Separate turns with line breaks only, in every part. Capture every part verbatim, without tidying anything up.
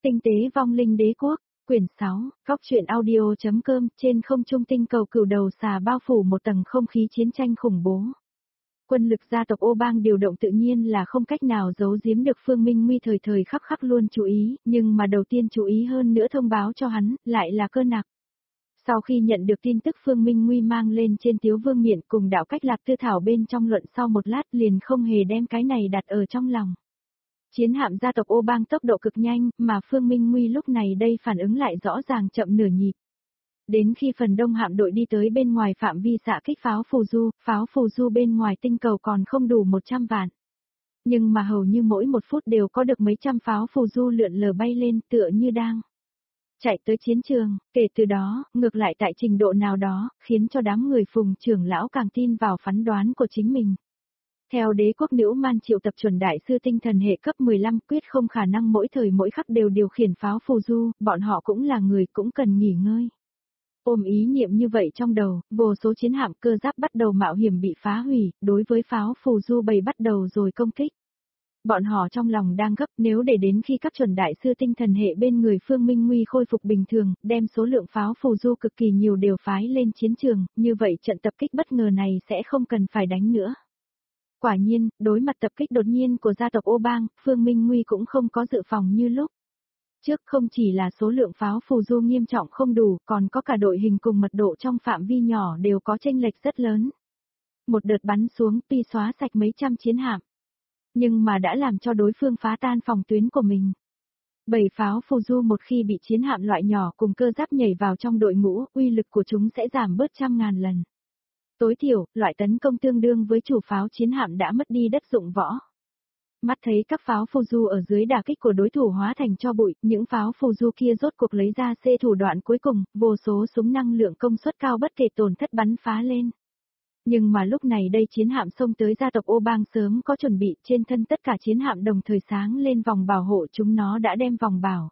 Tinh tế vong linh đế quốc, quyển sáu, góc truyện audio.com, trên không trung tinh cầu cửu đầu xà bao phủ một tầng không khí chiến tranh khủng bố. Quân lực gia tộc Ô Bang điều động tự nhiên là không cách nào giấu giếm được Phương Minh Nguy thời thời khắc khắc luôn chú ý, nhưng mà đầu tiên chú ý hơn nữa thông báo cho hắn, lại là Cơ Nặc. Sau khi nhận được tin tức Phương Minh Nguy mang lên trên Tiếu Vương miện cùng đạo cách Lạc Tư Thảo bên trong luận sau một lát liền không hề đem cái này đặt ở trong lòng. Chiến hạm gia tộc Ô Bang tốc độ cực nhanh, mà Phương Minh Nguy lúc này đây phản ứng lại rõ ràng chậm nửa nhịp. Đến khi phần đông hạm đội đi tới bên ngoài phạm vi xạ kích pháo phù du, pháo phù du bên ngoài tinh cầu còn không đủ một trăm vạn. Nhưng mà hầu như mỗi một phút đều có được mấy trăm pháo phù du lượn lờ bay lên tựa như đang chạy tới chiến trường, kể từ đó, ngược lại tại trình độ nào đó, khiến cho đám người Phùng trưởng lão càng tin vào phán đoán của chính mình. Theo đế quốc nữ man triệu tập chuẩn đại sư tinh thần hệ cấp mười lăm quyết không khả năng mỗi thời mỗi khắc đều điều khiển pháo phù du, bọn họ cũng là người cũng cần nghỉ ngơi. Ôm ý niệm như vậy trong đầu, vô số chiến hạm cơ giáp bắt đầu mạo hiểm bị phá hủy, đối với pháo phù du bầy bắt đầu rồi công kích. Bọn họ trong lòng đang gấp, nếu để đến khi các chuẩn đại sư tinh thần hệ bên người Phương Minh Nguy khôi phục bình thường, đem số lượng pháo phù du cực kỳ nhiều đều phái lên chiến trường, như vậy trận tập kích bất ngờ này sẽ không cần phải đánh nữa. Quả nhiên, đối mặt tập kích đột nhiên của gia tộc Ô Bang, Phương Minh Nguy cũng không có dự phòng như lúc trước, không chỉ là số lượng pháo phù du nghiêm trọng không đủ, còn có cả đội hình cùng mật độ trong phạm vi nhỏ đều có chênh lệch rất lớn. Một đợt bắn xuống tuy xóa sạch mấy trăm chiến hạm, nhưng mà đã làm cho đối phương phá tan phòng tuyến của mình. Bảy pháo phù du một khi bị chiến hạm loại nhỏ cùng cơ giáp nhảy vào trong đội ngũ, uy lực của chúng sẽ giảm bớt trăm ngàn lần. Tối thiểu, loại tấn công tương đương với chủ pháo chiến hạm đã mất đi đất dụng võ. Mắt thấy các pháo phù du ở dưới đả kích của đối thủ hóa thành cho bụi, những pháo phù du kia rốt cuộc lấy ra C thủ đoạn cuối cùng, vô số súng năng lượng công suất cao bất kể tổn thất bắn phá lên. Nhưng mà lúc này đây chiến hạm xông tới gia tộc Ô Bang sớm có chuẩn bị, trên thân tất cả chiến hạm đồng thời sáng lên vòng bảo hộ, chúng nó đã đem vòng bảo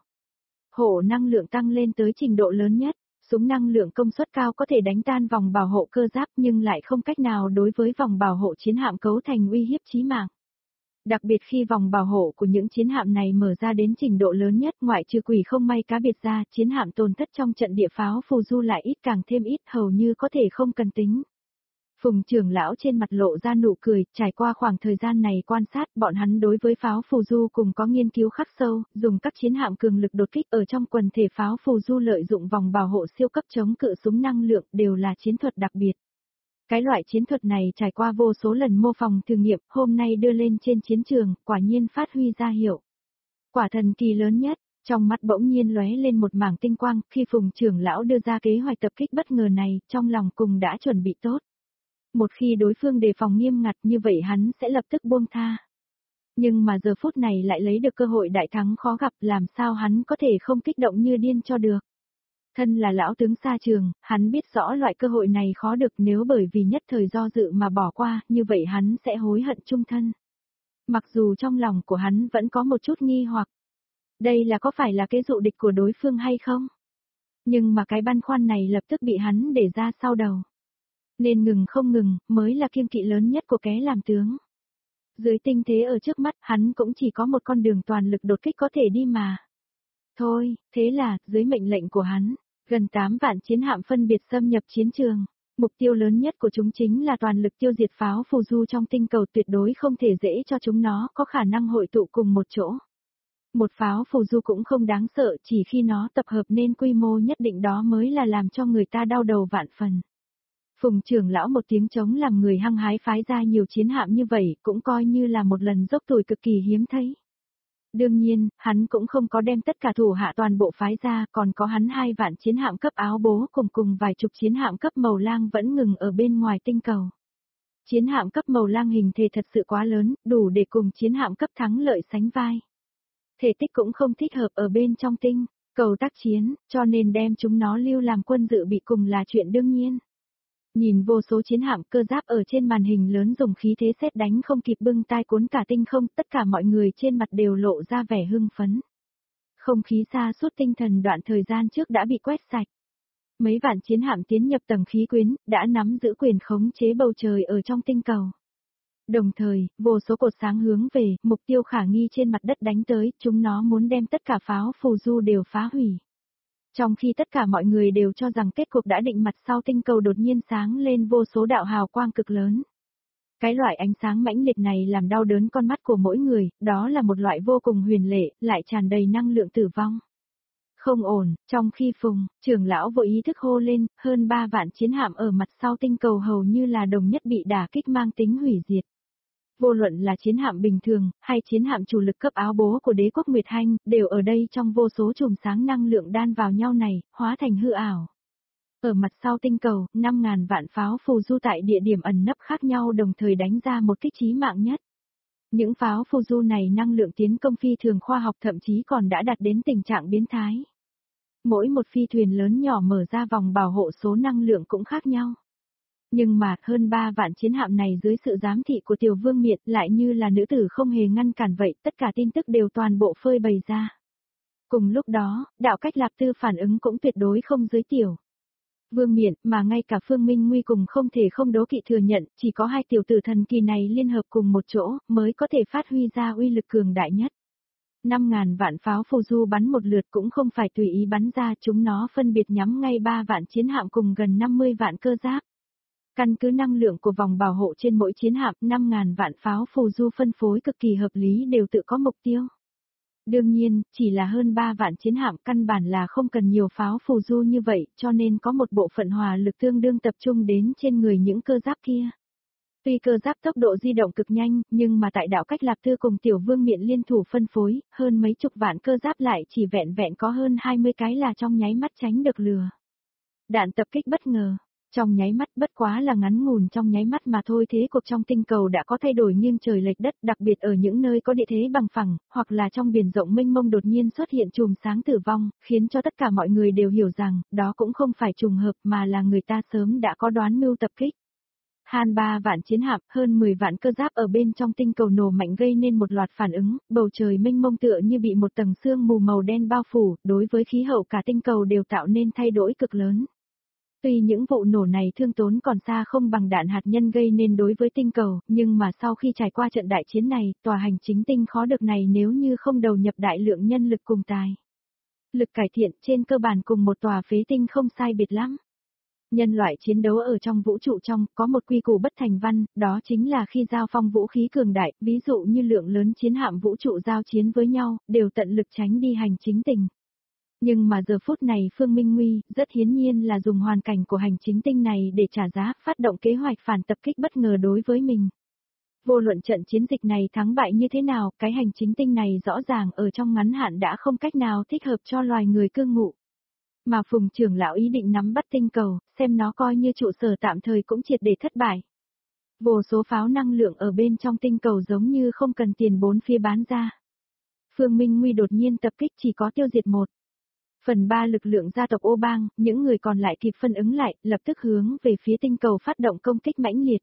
hộ năng lượng tăng lên tới trình độ lớn nhất. Súng năng lượng công suất cao có thể đánh tan vòng bảo hộ cơ giáp nhưng lại không cách nào đối với vòng bảo hộ chiến hạm cấu thành uy hiếp chí mạng. Đặc biệt khi vòng bảo hộ của những chiến hạm này mở ra đến trình độ lớn nhất, ngoại trừ quỷ không may cá biệt ra, chiến hạm tổn thất trong trận địa pháo phù du lại ít càng thêm ít, hầu như có thể không cần tính. Phùng trưởng lão trên mặt lộ ra nụ cười, trải qua khoảng thời gian này quan sát, bọn hắn đối với pháo phù du cùng có nghiên cứu khắc sâu, dùng các chiến hạm cường lực đột kích ở trong quần thể pháo phù du lợi dụng vòng bảo hộ siêu cấp chống cự súng năng lượng đều là chiến thuật đặc biệt. Cái loại chiến thuật này trải qua vô số lần mô phỏng thử nghiệm, hôm nay đưa lên trên chiến trường, quả nhiên phát huy ra hiệu quả thần kỳ lớn nhất. Trong mắt bỗng nhiên lóe lên một mảng tinh quang, khi Phùng trưởng lão đưa ra kế hoạch tập kích bất ngờ này, trong lòng cùng đã chuẩn bị tốt. Một khi đối phương đề phòng nghiêm ngặt như vậy hắn sẽ lập tức buông tha. Nhưng mà giờ phút này lại lấy được cơ hội đại thắng khó gặp, làm sao hắn có thể không kích động như điên cho được. Thân là lão tướng xa trường, hắn biết rõ loại cơ hội này khó được, nếu bởi vì nhất thời do dự mà bỏ qua, như vậy hắn sẽ hối hận chung thân. Mặc dù trong lòng của hắn vẫn có một chút nghi hoặc, đây là có phải là cái dụ địch của đối phương hay không? Nhưng mà cái băn khoăn này lập tức bị hắn để ra sau đầu. Nên ngừng không ngừng, mới là kiêng kỵ lớn nhất của kẻ làm tướng. Dưới tình thế ở trước mắt, hắn cũng chỉ có một con đường toàn lực đột kích có thể đi mà. Thôi, thế là, dưới mệnh lệnh của hắn, gần tám vạn chiến hạm phân biệt xâm nhập chiến trường. Mục tiêu lớn nhất của chúng chính là toàn lực tiêu diệt pháo phù du trong tinh cầu, tuyệt đối không thể dễ cho chúng nó có khả năng hội tụ cùng một chỗ. Một pháo phù du cũng không đáng sợ, chỉ khi nó tập hợp nên quy mô nhất định đó mới là làm cho người ta đau đầu vạn phần. Phùng trưởng lão một tiếng chống làm người hăng hái phái ra nhiều chiến hạm như vậy, cũng coi như là một lần dốc tuổi cực kỳ hiếm thấy. Đương nhiên, hắn cũng không có đem tất cả thủ hạ toàn bộ phái ra, còn có hắn hai vạn chiến hạm cấp áo bố cùng cùng vài chục chiến hạm cấp màu lang vẫn ngừng ở bên ngoài tinh cầu. Chiến hạm cấp màu lang hình thể thật sự quá lớn, đủ để cùng chiến hạm cấp thắng lợi sánh vai. Thể tích cũng không thích hợp ở bên trong tinh cầu tác chiến, cho nên đem chúng nó lưu làm quân dự bị cùng là chuyện đương nhiên. Nhìn vô số chiến hạm cơ giáp ở trên màn hình lớn dùng khí thế sét đánh không kịp bưng tai cuốn cả tinh không, tất cả mọi người trên mặt đều lộ ra vẻ hưng phấn. Không khí xa suốt tinh thần đoạn thời gian trước đã bị quét sạch. Mấy vạn chiến hạm tiến nhập tầng khí quyến, đã nắm giữ quyền khống chế bầu trời ở trong tinh cầu. Đồng thời, vô số cột sáng hướng về, mục tiêu khả nghi trên mặt đất đánh tới, chúng nó muốn đem tất cả pháo phù du đều phá hủy. Trong khi tất cả mọi người đều cho rằng kết cục đã định, mặt sau tinh cầu đột nhiên sáng lên vô số đạo hào quang cực lớn. Cái loại ánh sáng mãnh liệt này làm đau đớn con mắt của mỗi người, đó là một loại vô cùng huyền lệ, lại tràn đầy năng lượng tử vong. Không ổn, trong khi Phùng, trưởng lão vội ý thức hô lên, hơn ba vạn chiến hạm ở mặt sau tinh cầu hầu như là đồng nhất bị đả kích mang tính hủy diệt. Vô luận là chiến hạm bình thường, hay chiến hạm chủ lực cấp áo bố của đế quốc Nguyệt Hanh, đều ở đây trong vô số chùm sáng năng lượng đan vào nhau này, hóa thành hư ảo. Ở mặt sau tinh cầu, năm ngàn vạn pháo phù du tại địa điểm ẩn nấp khác nhau đồng thời đánh ra một kích chí mạng nhất. Những pháo phù du này năng lượng tiến công phi thường khoa học, thậm chí còn đã đạt đến tình trạng biến thái. Mỗi một phi thuyền lớn nhỏ mở ra vòng bảo hộ số năng lượng cũng khác nhau. Nhưng mà, hơn ba vạn chiến hạm này dưới sự giám thị của Tiểu Vương Miện lại như là nữ tử không hề ngăn cản vậy, tất cả tin tức đều toàn bộ phơi bày ra. Cùng lúc đó, đạo cách Lạp Tư phản ứng cũng tuyệt đối không dưới Tiểu Vương Miện, mà ngay cả Phương Minh Nguy cùng không thể không đố kỵ thừa nhận, chỉ có hai tiểu tử thần kỳ này liên hợp cùng một chỗ, mới có thể phát huy ra uy lực cường đại nhất. Năm ngàn vạn pháo phù du bắn một lượt cũng không phải tùy ý bắn ra, chúng nó phân biệt nhắm ngay ba vạn chiến hạm cùng gần năm mươi vạn cơ giáp. Căn cứ năng lượng của vòng bảo hộ trên mỗi chiến hạm, năm ngàn vạn pháo phù du phân phối cực kỳ hợp lý, đều tự có mục tiêu. Đương nhiên, chỉ là hơn ba vạn chiến hạm căn bản là không cần nhiều pháo phù du như vậy, cho nên có một bộ phận hỏa lực tương đương tập trung đến trên người những cơ giáp kia. Tuy cơ giáp tốc độ di động cực nhanh, nhưng mà tại đạo cách Lạp Tư cùng Tiểu Vương Miện liên thủ phân phối, hơn mấy chục vạn cơ giáp lại chỉ vẹn vẹn có hơn hai mươi cái là trong nháy mắt tránh được lừa. Đạn tập kích bất ngờ. Trong nháy mắt, bất quá là ngắn ngủn trong nháy mắt mà thôi, thế cuộc trong tinh cầu đã có thay đổi nghiêng trời lệch đất, đặc biệt ở những nơi có địa thế bằng phẳng, hoặc là trong biển rộng mênh mông đột nhiên xuất hiện chùm sáng tử vong, khiến cho tất cả mọi người đều hiểu rằng, đó cũng không phải trùng hợp mà là người ta sớm đã có đoán mưu tập kích. Han ba vạn chiến hạm, hơn mười vạn cơ giáp ở bên trong tinh cầu nổ mạnh gây nên một loạt phản ứng, bầu trời mênh mông tựa như bị một tầng sương mù màu đen bao phủ, đối với khí hậu cả tinh cầu đều tạo nên thay đổi cực lớn. Tuy những vụ nổ này thương tốn còn xa không bằng đạn hạt nhân gây nên đối với tinh cầu, nhưng mà sau khi trải qua trận đại chiến này, tòa hành chính tinh khó được này nếu như không đầu nhập đại lượng nhân lực cùng tài lực cải thiện, trên cơ bản cùng một tòa phế tinh không sai biệt lắm. Nhân loại chiến đấu ở trong vũ trụ trong, có một quy củ bất thành văn, đó chính là khi giao phong vũ khí cường đại, ví dụ như lượng lớn chiến hạm vũ trụ giao chiến với nhau, đều tận lực tránh đi hành chính tinh. Nhưng mà giờ phút này Phương Minh Nguy, rất hiển nhiên là dùng hoàn cảnh của hành chính tinh này để trả giá, phát động kế hoạch phản tập kích bất ngờ đối với mình. Vô luận trận chiến dịch này thắng bại như thế nào, cái hành chính tinh này rõ ràng ở trong ngắn hạn đã không cách nào thích hợp cho loài người cư ngụ. Mà Phùng trưởng lão ý định nắm bắt tinh cầu, xem nó coi như trụ sở tạm thời cũng triệt để thất bại. Vô số pháo năng lượng ở bên trong tinh cầu giống như không cần tiền bốn phía bán ra. Phương Minh Nguy đột nhiên tập kích chỉ có tiêu diệt một phần ba lực lượng gia tộc Ô Bang, những người còn lại kịp phản ứng lại, lập tức hướng về phía tinh cầu phát động công kích mãnh liệt.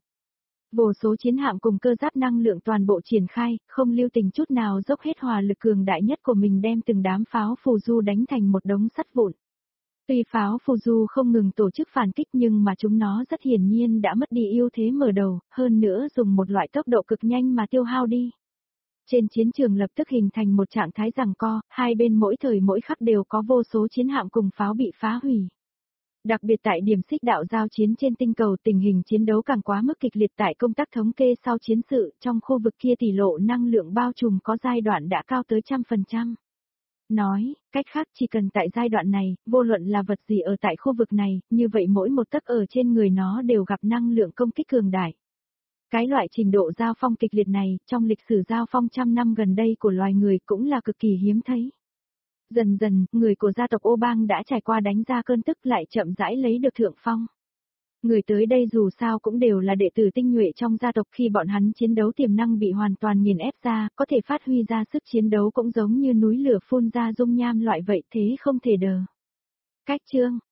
Vô số chiến hạm cùng cơ giáp năng lượng toàn bộ triển khai, không lưu tình chút nào dốc hết hỏa lực cường đại nhất của mình đem từng đám pháo phù du đánh thành một đống sắt vụn. Tuy pháo phù du không ngừng tổ chức phản kích nhưng mà chúng nó rất hiển nhiên đã mất đi ưu thế mở đầu, hơn nữa dùng một loại tốc độ cực nhanh mà tiêu hao đi. Trên chiến trường lập tức hình thành một trạng thái giằng co, hai bên mỗi thời mỗi khắc đều có vô số chiến hạm cùng pháo bị phá hủy. Đặc biệt tại điểm xích đạo giao chiến trên tinh cầu, tình hình chiến đấu càng quá mức kịch liệt. Tại công tác thống kê sau chiến sự, trong khu vực kia tỷ lệ năng lượng bao trùm có giai đoạn đã cao tới trăm phần trăm. Nói, cách khác chỉ cần tại giai đoạn này, vô luận là vật gì ở tại khu vực này, như vậy mỗi một tấc ở trên người nó đều gặp năng lượng công kích cường đại. Cái loại trình độ giao phong kịch liệt này, trong lịch sử giao phong trăm năm gần đây của loài người cũng là cực kỳ hiếm thấy. Dần dần, người của gia tộc Ô Bang đã trải qua đánh ra cơn tức lại chậm rãi lấy được thượng phong. Người tới đây dù sao cũng đều là đệ tử tinh nhuệ trong gia tộc, khi bọn hắn chiến đấu tiềm năng bị hoàn toàn nghiền ép ra, có thể phát huy ra sức chiến đấu cũng giống như núi lửa phun ra dung nham loại vậy, thế không thể đờ. Cách chương,